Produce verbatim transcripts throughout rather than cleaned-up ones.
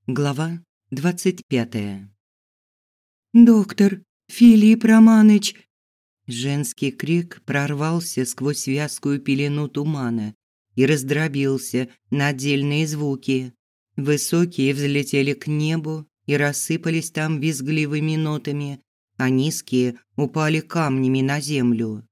Глава двадцать пятая. «Доктор, Филипп Романыч!» Женский крик прорвался сквозь вязкую пелену тумана и раздробился на отдельные звуки. Высокие взлетели к небу и рассыпались там визгливыми нотами, а низкие упали камнями на землю.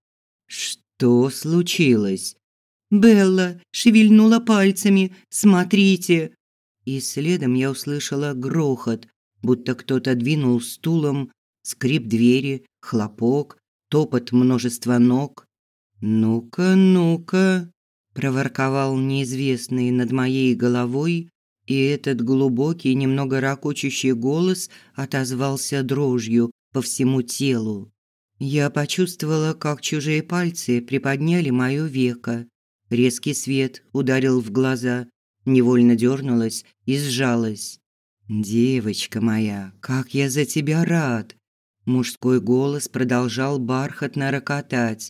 «Что случилось?» «Белла шевельнула пальцами. Смотрите!» И следом я услышала грохот, будто кто-то двинул стулом, скрип двери, хлопок, топот множества ног. «Ну-ка, ну-ка!» – проворковал неизвестный над моей головой, и этот глубокий, немного ракочущий голос отозвался дрожью по всему телу. Я почувствовала, как чужие пальцы приподняли моё веко. Резкий свет ударил в глаза, невольно дернулась и сжалась. «Девочка моя, как я за тебя рад!» Мужской голос продолжал бархатно рокотать.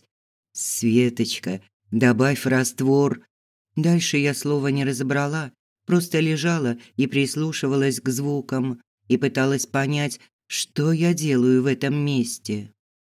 «Светочка, добавь раствор». Дальше я слова не разобрала, просто лежала и прислушивалась к звукам и пыталась понять, что я делаю в этом месте.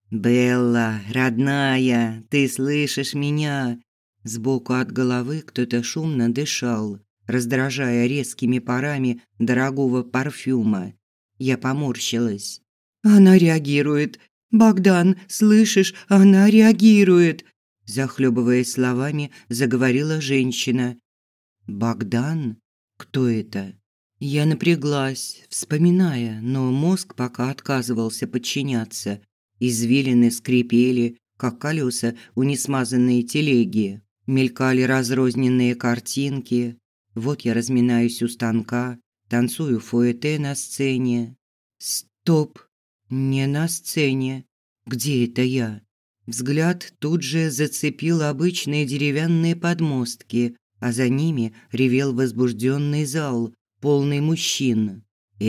«Белла, родная, ты слышишь меня?» Сбоку от головы кто-то шумно дышал, раздражая резкими парами дорогого парфюма. Я поморщилась. «Она реагирует. Богдан, слышишь, она реагирует!» Захлебываясь словами, заговорила женщина. «Богдан? Кто это?» Я напряглась, вспоминая, но мозг пока отказывался подчиняться. Извилины скрипели, как колеса у несмазанной телеги. Мелькали разрозненные картинки. Вот я разминаюсь у станка, танцую фуэте на сцене. Стоп, не на сцене. Где это я? Взгляд тут же зацепил обычные деревянные подмостки, а за ними ревел возбужденный зал, полный мужчин.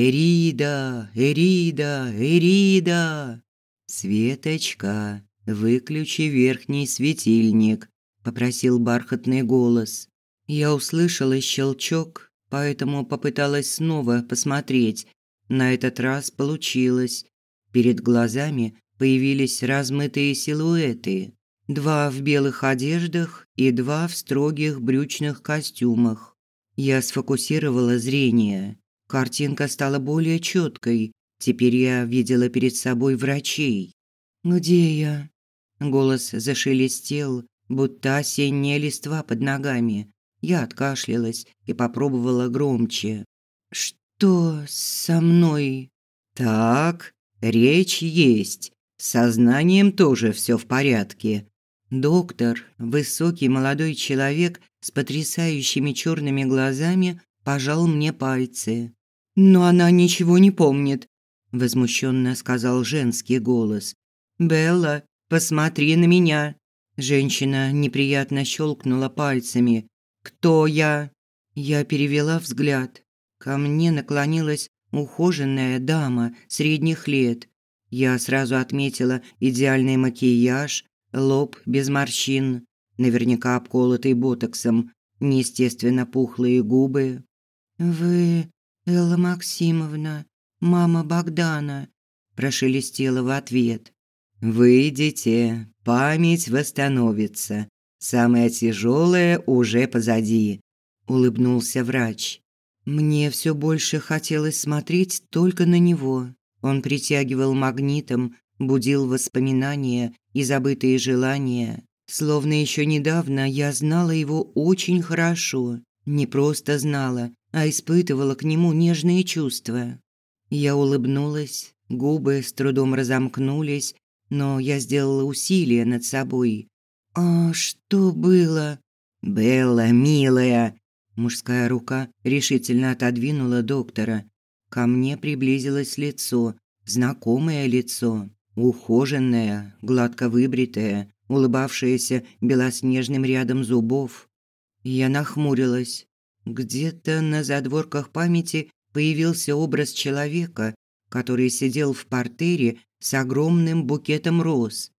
«Эрида! Эрида! Эрида!» «Светочка, выключи верхний светильник», – попросил бархатный голос. Я услышала щелчок, поэтому попыталась снова посмотреть. На этот раз получилось. Перед глазами появились размытые силуэты. Два в белых одеждах и два в строгих брючных костюмах. Я сфокусировала зрение. Картинка стала более четкой. Теперь я видела перед собой врачей. «Где я?» Голос зашелестел, будто осенняя листва под ногами. Я откашлялась и попробовала громче. «Что со мной?» «Так, речь есть. С сознанием тоже все в порядке». Доктор, высокий молодой человек с потрясающими черными глазами, пожал мне пальцы. «Но она ничего не помнит», – возмущенно сказал женский голос. «Белла, посмотри на меня». Женщина неприятно щелкнула пальцами. «Кто я?» Я перевела взгляд. Ко мне наклонилась ухоженная дама средних лет. Я сразу отметила идеальный макияж, лоб без морщин, наверняка обколотый ботоксом, неестественно пухлые губы. «Вы Элла Максимовна, мама Богдана», – прошелестела в ответ. «Выйдите, память восстановится. Самое тяжелое уже позади», – улыбнулся врач. Мне все больше хотелось смотреть только на него. Он притягивал магнитом, будил воспоминания и забытые желания. Словно еще недавно я знала его очень хорошо. Не просто знала, а испытывала к нему нежные чувства. Я улыбнулась, губы с трудом разомкнулись, но я сделала усилие над собой. «А что было?» «Белла, милая!» Мужская рука решительно отодвинула доктора. Ко мне приблизилось лицо, знакомое лицо, ухоженное, гладко выбритое, улыбавшееся белоснежным рядом зубов. Я нахмурилась. Где-то на задворках памяти появился образ человека, который сидел в партере с огромным букетом роз.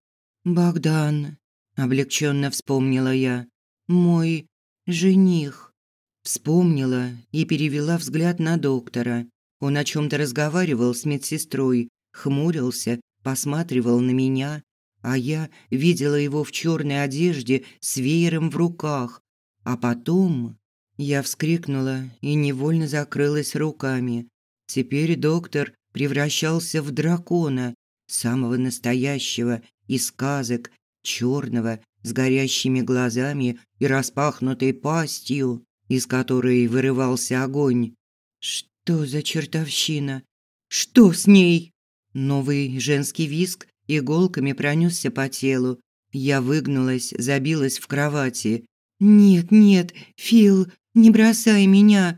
«Богдан», – облегченно вспомнила я, – «мой жених». Вспомнила и перевела взгляд на доктора. Он о чем-то разговаривал с медсестрой, хмурился, посматривал на меня, а я видела его в черной одежде с веером в руках. А потом я вскрикнула и невольно закрылась руками. Теперь доктор превращался в дракона, самого настоящего, из сказок, черного, с горящими глазами и распахнутой пастью, из которой вырывался огонь. Что за чертовщина? Что с ней? Новый женский визг иголками пронесся по телу. Я выгнулась, забилась в кровати. «Нет, нет, Фил, не бросай меня!»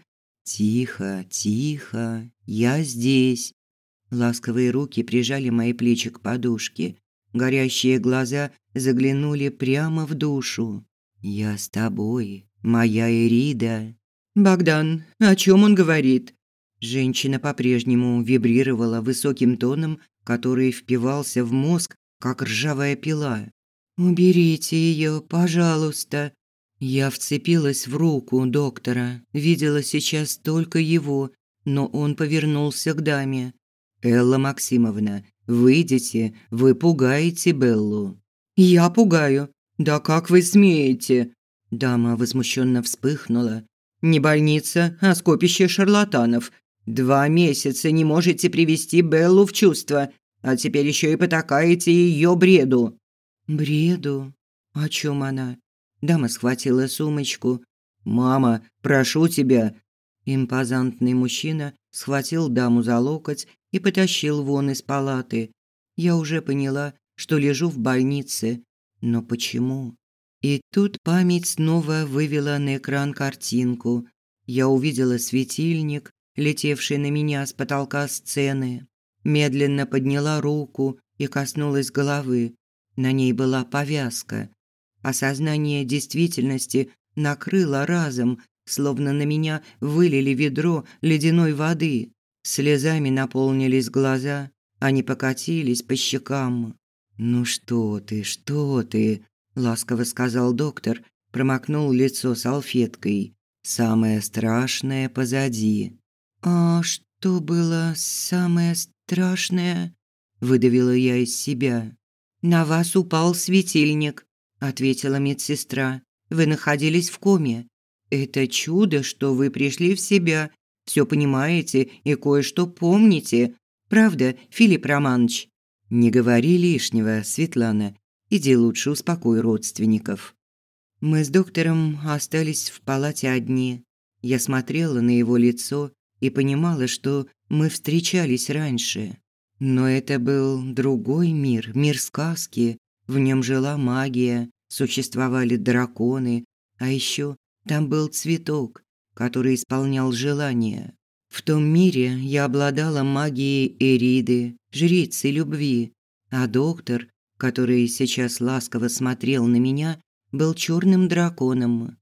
«Тихо, тихо, я здесь!» Ласковые руки прижали мои плечи к подушке. Горящие глаза заглянули прямо в душу. «Я с тобой, моя Ирида!» «Богдан, о чем он говорит?» Женщина по-прежнему вибрировала высоким тоном, который впивался в мозг, как ржавая пила. «Уберите ее, пожалуйста!» Я вцепилась в руку доктора, видела сейчас только его, но он повернулся к даме. «Элла Максимовна, выйдите, вы пугаете Беллу». «Я пугаю? Да как вы смеете?» Дама возмущенно вспыхнула. «Не больница, а скопище шарлатанов. Два месяца не можете привести Беллу в чувство, а теперь еще и потакаете ее бреду». «Бреду? О чем она?» Дама схватила сумочку. «Мама, прошу тебя!» Импозантный мужчина схватил даму за локоть и потащил вон из палаты. Я уже поняла, что лежу в больнице. Но почему? И тут память снова вывела на экран картинку. Я увидела светильник, летевший на меня с потолка сцены. Медленно подняла руку и коснулась головы. На ней была повязка. Осознание действительности накрыло разом, словно на меня вылили ведро ледяной воды. Слезами наполнились глаза, они покатились по щекам. «Ну что ты, что ты?» – ласково сказал доктор, промокнул лицо салфеткой. «Самое страшное позади». «А что было самое страшное?» – выдавила я из себя. «На вас упал светильник», – ответила медсестра. «Вы находились в коме. Это чудо, что вы пришли в себя, все понимаете и кое-что помните. Правда, Филипп Романович?» «Не говори лишнего, Светлана. Иди лучше успокой родственников». Мы с доктором остались в палате одни. Я смотрела на его лицо и понимала, что мы встречались раньше. Но это был другой мир, мир сказки. В нем жила магия, существовали драконы, а еще там был цветок, который исполнял желания. В том мире я обладала магией Эриды, жрицы любви, а доктор, который сейчас ласково смотрел на меня, был черным драконом.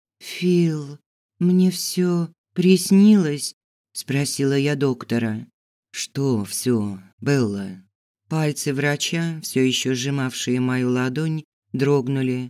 «Фил, мне все приснилось?» – спросила я доктора. «Что все, Белла?» Пальцы врача, все еще сжимавшие мою ладонь, дрогнули.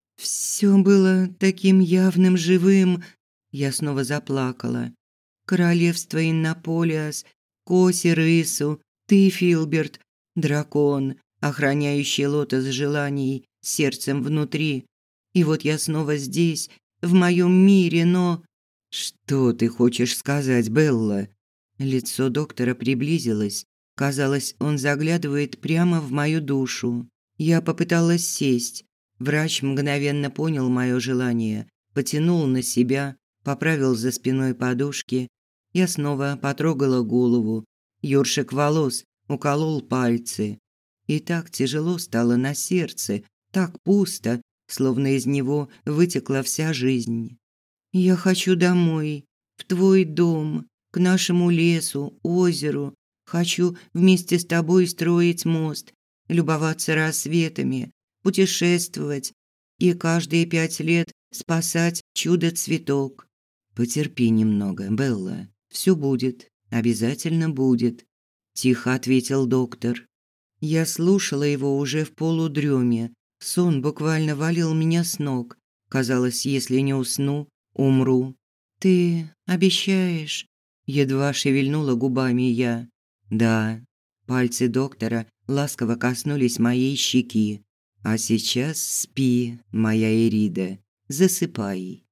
Все было таким явным, живым. Я снова заплакала. Королевство Иннополиас, Коси Рысу, ты, Филберт, дракон, охраняющий лотос желаний сердцем внутри. И вот я снова здесь, в моем мире, но... «Что ты хочешь сказать, Белла?» Лицо доктора приблизилось. Казалось, он заглядывает прямо в мою душу. Я попыталась сесть. Врач мгновенно понял мое желание, потянул на себя, поправил за спиной подушки. Я снова потрогала голову. Ёршик волос уколол пальцы. И так тяжело стало на сердце, так пусто, словно из него вытекла вся жизнь. «Я хочу домой, в твой дом, к нашему лесу, озеру. Хочу вместе с тобой строить мост, любоваться рассветами, путешествовать и каждые пять лет спасать чудо-цветок». «Потерпи немного, Белла. Все будет, обязательно будет», – тихо ответил доктор. Я слушала его уже в полудреме. Сон буквально валил меня с ног. Казалось, если не усну, умру. «Ты обещаешь?» – едва шевельнула губами я. «Да». Пальцы доктора ласково коснулись моей щеки. «А сейчас спи, моя Ирида, засыпай».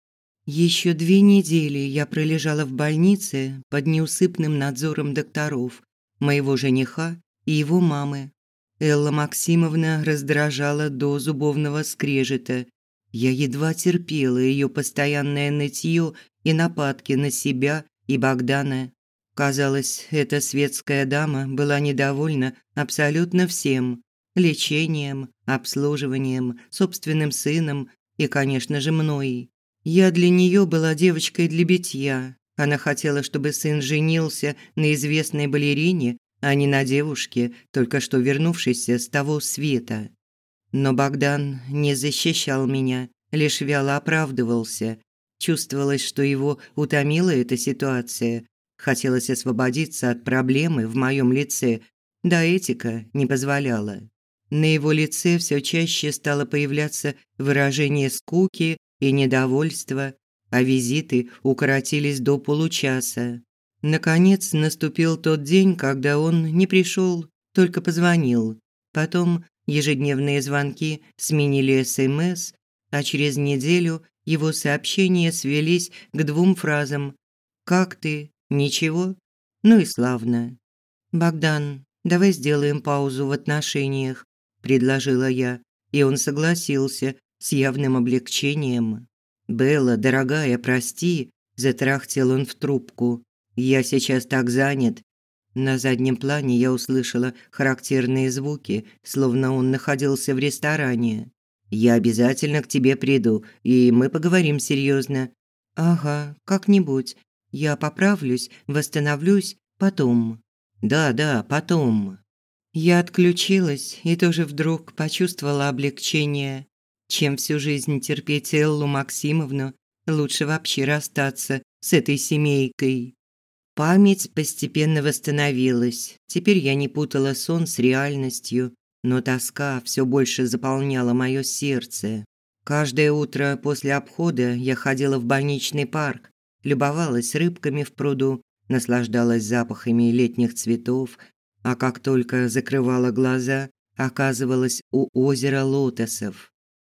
Еще две недели я пролежала в больнице под неусыпным надзором докторов, моего жениха и его мамы. Элла Максимовна раздражала до зубовного скрежета. Я едва терпела ее постоянное нытье и нападки на себя и Богдана. Казалось, эта светская дама была недовольна абсолютно всем: лечением, обслуживанием, собственным сыном и, конечно же, мной. Я для нее была девочкой для битья. Она хотела, чтобы сын женился на известной балерине, а не на девушке, только что вернувшейся с того света. Но Богдан не защищал меня, лишь вяло оправдывался. Чувствовалось, что его утомила эта ситуация. Хотелось освободиться от проблемы в моем лице, да этика не позволяла. На его лице все чаще стало появляться выражение скуки и недовольства, а визиты укоротились до получаса. Наконец наступил тот день, когда он не пришел, только позвонил. Потом ежедневные звонки сменили СМС, а через неделю его сообщения свелись к двум фразам: «Как ты? Ничего? Ну и славно». «Богдан, давай сделаем паузу в отношениях», – предложила я, и он согласился с явным облегчением. «Белла, дорогая, прости», – затрахтел он в трубку. «Я сейчас так занят». На заднем плане я услышала характерные звуки, словно он находился в ресторане. «Я обязательно к тебе приду, и мы поговорим серьезно». «Ага, как-нибудь. Я поправлюсь, восстановлюсь потом». «Да, да, потом». Я отключилась и тоже вдруг почувствовала облегчение. Чем всю жизнь терпеть Эллу Максимовну, лучше вообще расстаться с этой семейкой. Память постепенно восстановилась. Теперь я не путала сон с реальностью, но тоска все больше заполняла мое сердце. Каждое утро после обхода я ходила в больничный парк, любовалась рыбками в пруду, наслаждалась запахами летних цветов, а как только закрывала глаза, оказывалась у озера лотосов.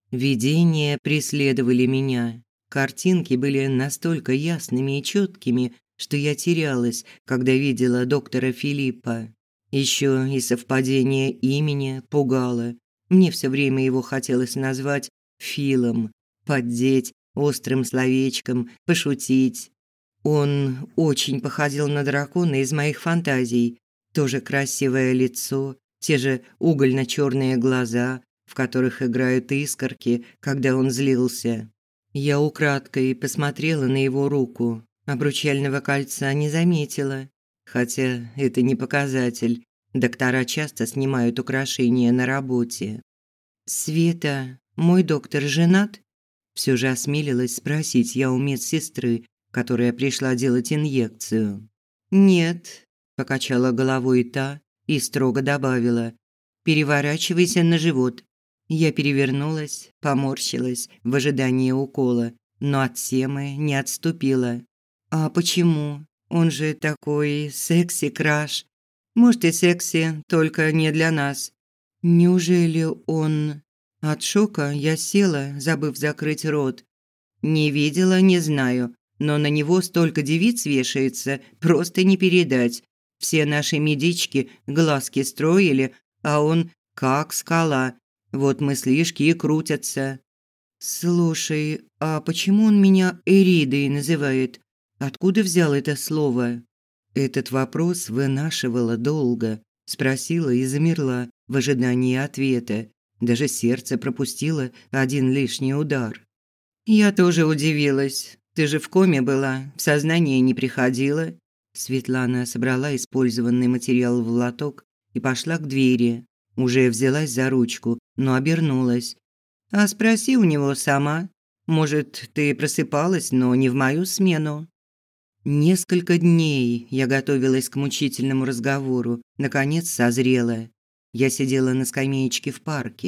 Видения преследовали меня. Картинки были настолько ясными и четкими, что я терялась, когда видела доктора Филиппа. Еще и совпадение имени пугало. Мне все время его хотелось назвать Филом, поддеть острым словечком, пошутить. Он очень походил на дракона из моих фантазий. Тоже красивое лицо, те же угольно-черные глаза, в которых играют искорки, когда он злился. Я украдкой посмотрела на его руку. Обручального кольца не заметила. Хотя это не показатель. Доктора часто снимают украшения на работе. «Света, мой доктор женат?» Все же осмелилась спросить я у медсестры, которая пришла делать инъекцию. «Нет», – покачала головой та и строго добавила: «Переворачивайся на живот». Я перевернулась, поморщилась в ожидании укола, но от темы не отступила. «А почему? Он же такой секси-краш. Может, и секси, только не для нас». «Неужели он...» От шока я села, забыв закрыть рот. «Не видела, не знаю, но на него столько девиц вешается, просто не передать. Все наши медички глазки строили, а он как скала. Вот мыслишки и крутятся». «Слушай, а почему он меня Эридой называет? Откуда взял это слово?» Этот вопрос вынашивала долго. Спросила и замерла в ожидании ответа. Даже сердце пропустило один лишний удар. «Я тоже удивилась. Ты же в коме была, в сознание не приходила». Светлана собрала использованный материал в лоток и пошла к двери. Уже взялась за ручку, но обернулась. «А спроси у него сама. Может, ты просыпалась, но не в мою смену». Несколько дней я готовилась к мучительному разговору, наконец созрела. Я сидела на скамеечке в парке.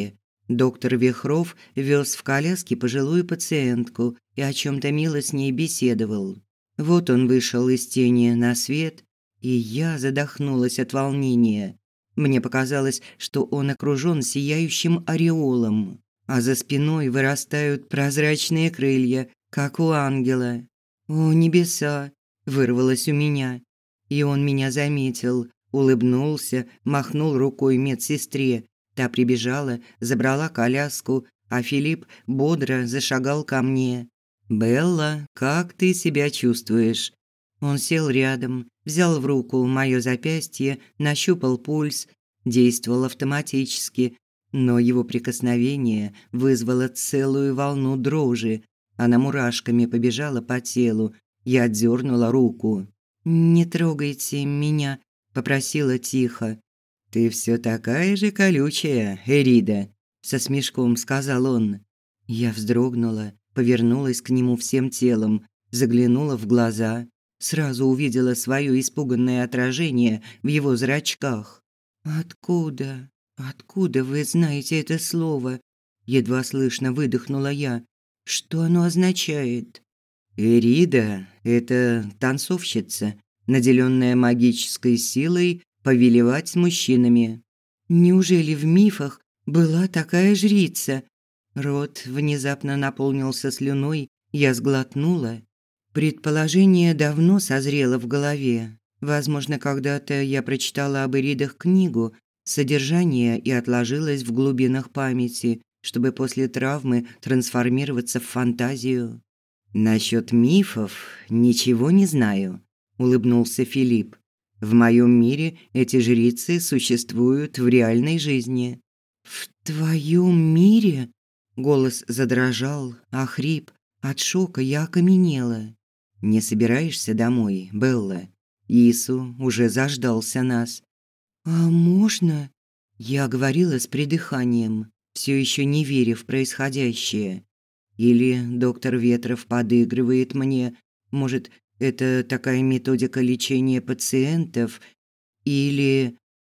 Доктор Вихров вез в коляске пожилую пациентку и о чем-то мило с ней беседовал. Вот он вышел из тени на свет, и я задохнулась от волнения. Мне показалось, что он окружен сияющим ореолом, а за спиной вырастают прозрачные крылья, как у ангела. «О, небеса!» – вырвалось у меня. И он меня заметил, улыбнулся, махнул рукой медсестре. Та прибежала, забрала коляску, а Филипп бодро зашагал ко мне. «Белла, как ты себя чувствуешь?» Он сел рядом, взял в руку моё запястье, нащупал пульс, действовал автоматически, но его прикосновение вызвало целую волну дрожи. Она мурашками побежала по телу. Я отдёрнула руку. «Не трогайте меня», – попросила тихо. «Ты всё такая же колючая, Эрида», – со смешком сказал он. Я вздрогнула, повернулась к нему всем телом, заглянула в глаза, сразу увидела своё испуганное отражение в его зрачках. «Откуда? Откуда вы знаете это слово?» – едва слышно выдохнула я. «Что оно означает?» «Эрида – это танцовщица, наделенная магической силой повелевать мужчинами». «Неужели в мифах была такая жрица?» Рот внезапно наполнился слюной, я сглотнула. Предположение давно созрело в голове. Возможно, когда-то я прочитала об Эридах книгу, содержание и отложилось в глубинах памяти, чтобы после травмы трансформироваться в фантазию. «Насчёт мифов ничего не знаю», – улыбнулся Филипп. «В моём мире эти жрицы существуют в реальной жизни». «В твоём мире?» Голос задрожал, охрип. От шока я окаменела. «Не собираешься домой, Белла? Ису уже заждался нас». «А можно?» Я говорила с придыханием, всё ещё не веря в происходящее. Или доктор Ветров подыгрывает мне? Может, это такая методика лечения пациентов? Или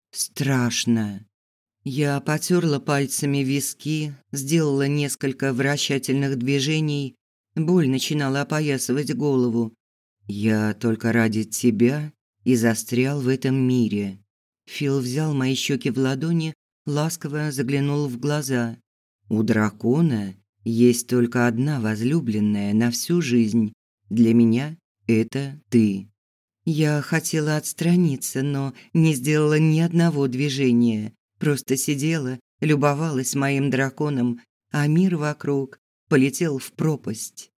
страшно? Я потёрла пальцами виски, сделала несколько вращательных движений. Боль начинала опоясывать голову. Я только ради тебя и застрял в этом мире. Фил взял мои щеки в ладони, ласково заглянул в глаза. У дракона есть только одна возлюбленная на всю жизнь. Для меня это ты. Я хотела отстраниться, но не сделала ни одного движения. Просто сидела, любовалась моим драконом, а мир вокруг полетел в пропасть.